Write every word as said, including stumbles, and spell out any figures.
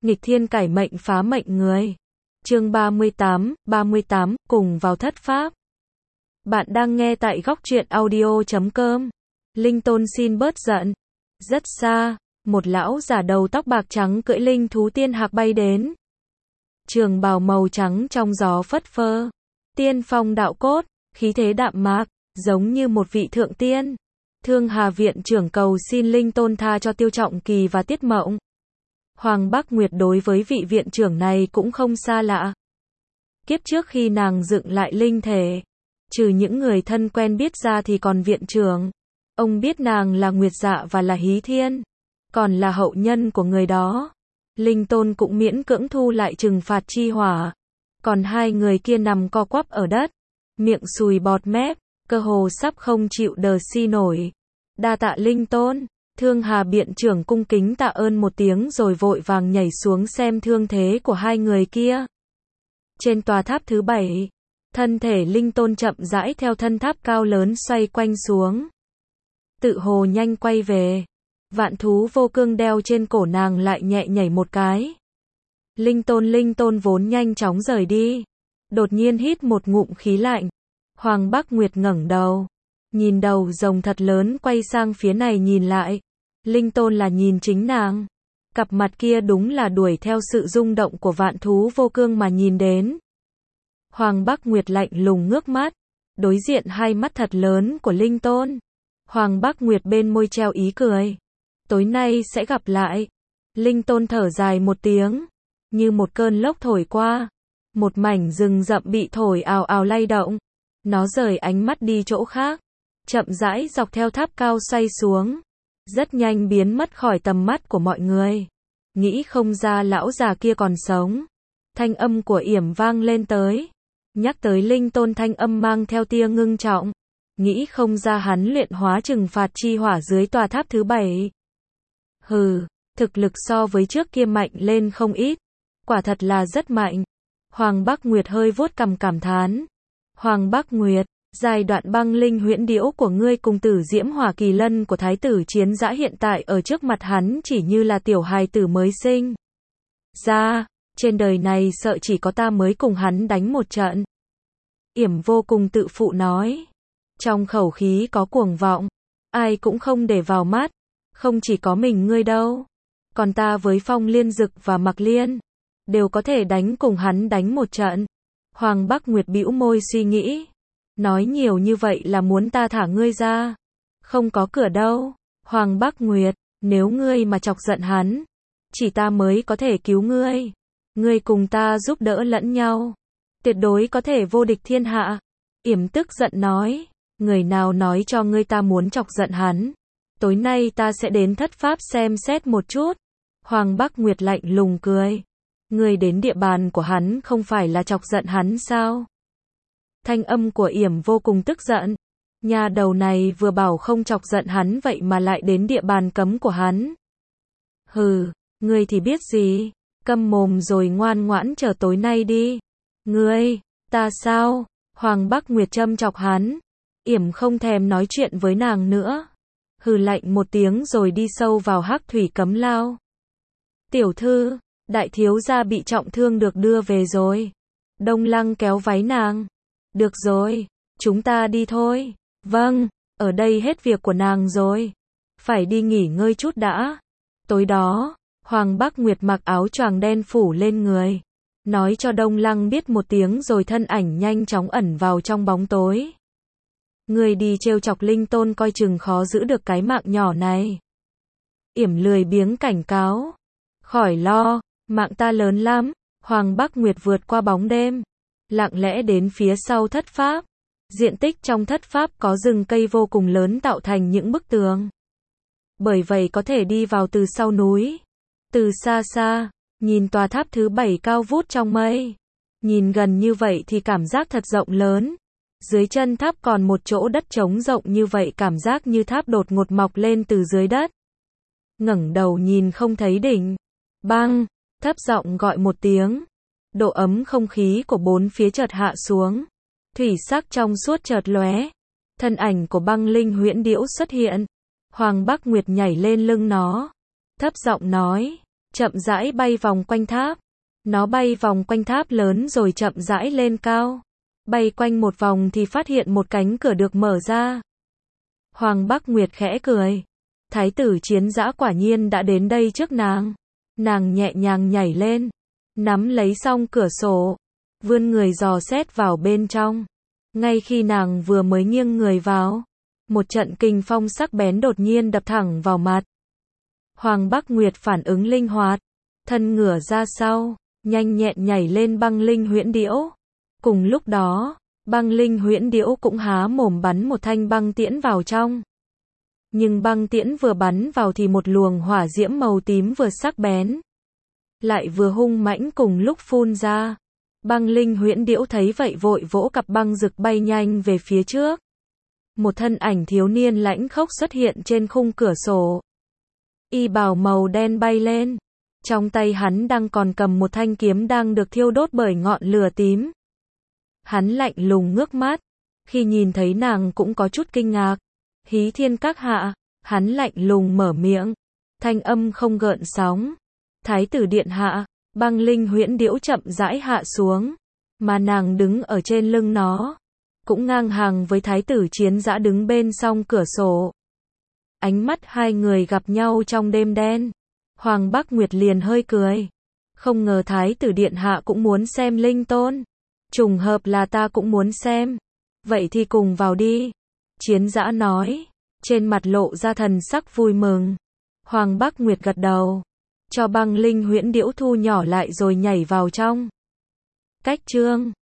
nghịch thiên cải mệnh phá mệnh người. Chương ba mươi tám, ba mươi tám, cùng vào thất pháp. Bạn đang nghe tại góc truyện audio chấm com. Linh Tôn xin bớt giận. Rất xa, một lão già đầu tóc bạc trắng cưỡi linh thú tiên hạc bay đến. Trường bào màu trắng trong gió phất phơ. Tiên phong đạo cốt, khí thế đạm mạc, giống như một vị thượng tiên. Thương Hà viện trưởng cầu xin Linh Tôn tha cho Tiêu Trọng Kỳ và Tiết Mộng. Hoàng Bắc Nguyệt đối với vị viện trưởng này cũng không xa lạ. Kiếp trước khi nàng dựng lại linh thể, trừ những người thân quen biết ra thì còn viện trưởng. Ông biết nàng là Nguyệt Dạ và là Hí Thiên, còn là hậu nhân của người đó. Linh Tôn cũng miễn cưỡng thu lại trừng phạt chi hỏa. Còn hai người kia nằm co quắp ở đất, miệng sùi bọt mép, cơ hồ sắp không chịu đờ si nổi. Đa tạ Linh Tôn. Thương Hà biện trưởng cung kính tạ ơn một tiếng rồi vội vàng nhảy xuống xem thương thế của hai người kia. Trên tòa tháp thứ bảy, thân thể Linh Tôn chậm rãi theo thân tháp cao lớn xoay quanh xuống. Tự hồ nhanh quay về. Vạn thú vô cương đeo trên cổ nàng lại nhẹ nhảy một cái. Linh Tôn Linh Tôn vốn nhanh chóng rời đi. Đột nhiên hít một ngụm khí lạnh. Hoàng Bắc Nguyệt ngẩng đầu. Nhìn đầu rồng thật lớn quay sang phía này nhìn lại. Linh Tôn là nhìn chính nàng. Cặp mặt kia đúng là đuổi theo sự rung động của vạn thú vô cương mà nhìn đến. Hoàng Bắc Nguyệt lạnh lùng ngước mắt. Đối diện hai mắt thật lớn của Linh Tôn. Hoàng Bắc Nguyệt bên môi treo ý cười. Tối nay sẽ gặp lại. Linh Tôn thở dài một tiếng. Như một cơn lốc thổi qua. Một mảnh rừng rậm bị thổi ào ào lay động. Nó rời ánh mắt đi chỗ khác. Chậm rãi dọc theo tháp cao xoay xuống. Rất nhanh biến mất khỏi tầm mắt của mọi người. Nghĩ không ra lão già kia còn sống. Thanh âm của Yểm vang lên tới. Nhắc tới Linh Tôn thanh âm mang theo tia ngưng trọng. Nghĩ không ra hắn luyện hóa trừng phạt chi hỏa dưới tòa tháp thứ bảy. Hừ, thực lực so với trước kia mạnh lên không ít. Quả thật là rất mạnh. Hoàng Bắc Nguyệt hơi vuốt cằm cảm thán. Hoàng Bắc Nguyệt, giai đoạn băng linh huyễn điễu của ngươi cùng tử diễm hỏa kỳ lân của thái tử Chiến Dã hiện tại ở trước mặt hắn chỉ như là tiểu hài tử mới sinh ra, trên đời này sợ chỉ có ta mới cùng hắn đánh một trận. Yểm vô cùng tự phụ nói, trong khẩu khí có cuồng vọng, ai cũng không để vào mắt, không chỉ có mình ngươi đâu, còn ta với Phong Liên Dực và Mặc Liên, đều có thể đánh cùng hắn đánh một trận. Hoàng Bắc Nguyệt bĩu môi suy nghĩ. Nói nhiều như vậy là muốn ta thả ngươi ra. Không có cửa đâu. Hoàng Bắc Nguyệt, nếu ngươi mà chọc giận hắn, chỉ ta mới có thể cứu ngươi. Ngươi cùng ta giúp đỡ lẫn nhau. Tuyệt đối có thể vô địch thiên hạ. Yểm tức giận nói. Người nào nói cho ngươi ta muốn chọc giận hắn. Tối nay ta sẽ đến thất pháp xem xét một chút. Hoàng Bắc Nguyệt lạnh lùng cười. Ngươi đến địa bàn của hắn không phải là chọc giận hắn sao? Thanh âm của Yểm vô cùng tức giận. Nhà đầu này vừa bảo không chọc giận hắn vậy mà lại đến địa bàn cấm của hắn. Hừ, ngươi thì biết gì? Câm mồm rồi ngoan ngoãn chờ tối nay đi. Ngươi, ta sao? Hoàng Bắc Nguyệt châm chọc hắn. Yểm không thèm nói chuyện với nàng nữa. Hừ lạnh một tiếng rồi đi sâu vào hắc thủy cấm lao. Tiểu thư, đại thiếu gia bị trọng thương được đưa về rồi. Đông Lăng kéo váy nàng. Được rồi, chúng ta đi thôi. Vâng, ở đây hết việc của nàng rồi. Phải đi nghỉ ngơi chút đã. Tối đó, Hoàng Bắc Nguyệt mặc áo choàng đen phủ lên người. Nói cho Đông Lăng biết một tiếng rồi thân ảnh nhanh chóng ẩn vào trong bóng tối. Người đi trêu chọc Linh Tôn coi chừng khó giữ được cái mạng nhỏ này. Yểm lười biếng cảnh cáo. Khỏi lo, mạng ta lớn lắm. Hoàng Bắc Nguyệt vượt qua bóng đêm. Lặng lẽ đến phía sau thất pháp. Diện tích trong thất pháp có rừng cây vô cùng lớn tạo thành những bức tường. Bởi vậy có thể đi vào từ sau núi. Từ xa xa, nhìn tòa tháp thứ bảy cao vút trong mây. Nhìn gần như vậy thì cảm giác thật rộng lớn. Dưới chân tháp còn một chỗ đất trống rộng như vậy cảm giác như tháp đột ngột mọc lên từ dưới đất. Ngẩng đầu nhìn không thấy đỉnh. Bang, thấp giọng gọi một tiếng. Độ ấm không khí của bốn phía chợt hạ xuống. Thủy sắc trong suốt chợt lóe. Thân ảnh của băng linh huyễn điễu xuất hiện. Hoàng Bắc Nguyệt nhảy lên lưng nó. Thấp giọng nói. chậm rãi bay vòng quanh tháp. Nó bay vòng quanh tháp lớn rồi chậm rãi lên cao. Bay quanh một vòng thì phát hiện một cánh cửa được mở ra. Hoàng Bắc Nguyệt khẽ cười. Thái tử Chiến Dã quả nhiên đã đến đây trước nàng. Nàng nhẹ nhàng nhảy lên, nắm lấy song cửa sổ, vươn người dò xét vào bên trong. Ngay khi nàng vừa mới nghiêng người vào, một trận kình phong sắc bén đột nhiên đập thẳng vào mặt. Hoàng Bắc Nguyệt phản ứng linh hoạt, thân ngửa ra sau, nhanh nhẹn nhảy lên băng linh huyễn điễu. Cùng lúc đó, băng linh huyễn điễu cũng há mồm bắn một thanh băng tiễn vào trong. Nhưng băng tiễn vừa bắn vào thì một luồng hỏa diễm màu tím vừa sắc bén, lại vừa hung mãnh cùng lúc phun ra. Băng linh huyễn điễu thấy vậy vội vỗ cặp băng rực bay nhanh về phía trước. Một thân ảnh thiếu niên lãnh khốc xuất hiện trên khung cửa sổ. Y bào màu đen bay lên. Trong tay hắn đang còn cầm một thanh kiếm đang được thiêu đốt bởi ngọn lửa tím. Hắn lạnh lùng ngước mắt. Khi nhìn thấy nàng cũng có chút kinh ngạc. Hí Thiên các hạ, hắn lạnh lùng mở miệng. Thanh âm không gợn sóng. Thái tử điện hạ, băng linh huyễn điễu chậm rãi hạ xuống. Mà nàng đứng ở trên lưng nó. Cũng ngang hàng với thái tử Chiến Dã đứng bên song cửa sổ. Ánh mắt hai người gặp nhau trong đêm đen. Hoàng Bắc Nguyệt liền hơi cười. Không ngờ thái tử điện hạ cũng muốn xem linh tôn. Trùng hợp là ta cũng muốn xem. Vậy thì cùng vào đi. Chiến Dã nói. Trên mặt lộ ra thần sắc vui mừng. Hoàng Bắc Nguyệt gật đầu. Cho băng linh huyễn điễu thu nhỏ lại rồi nhảy vào trong. Cách chương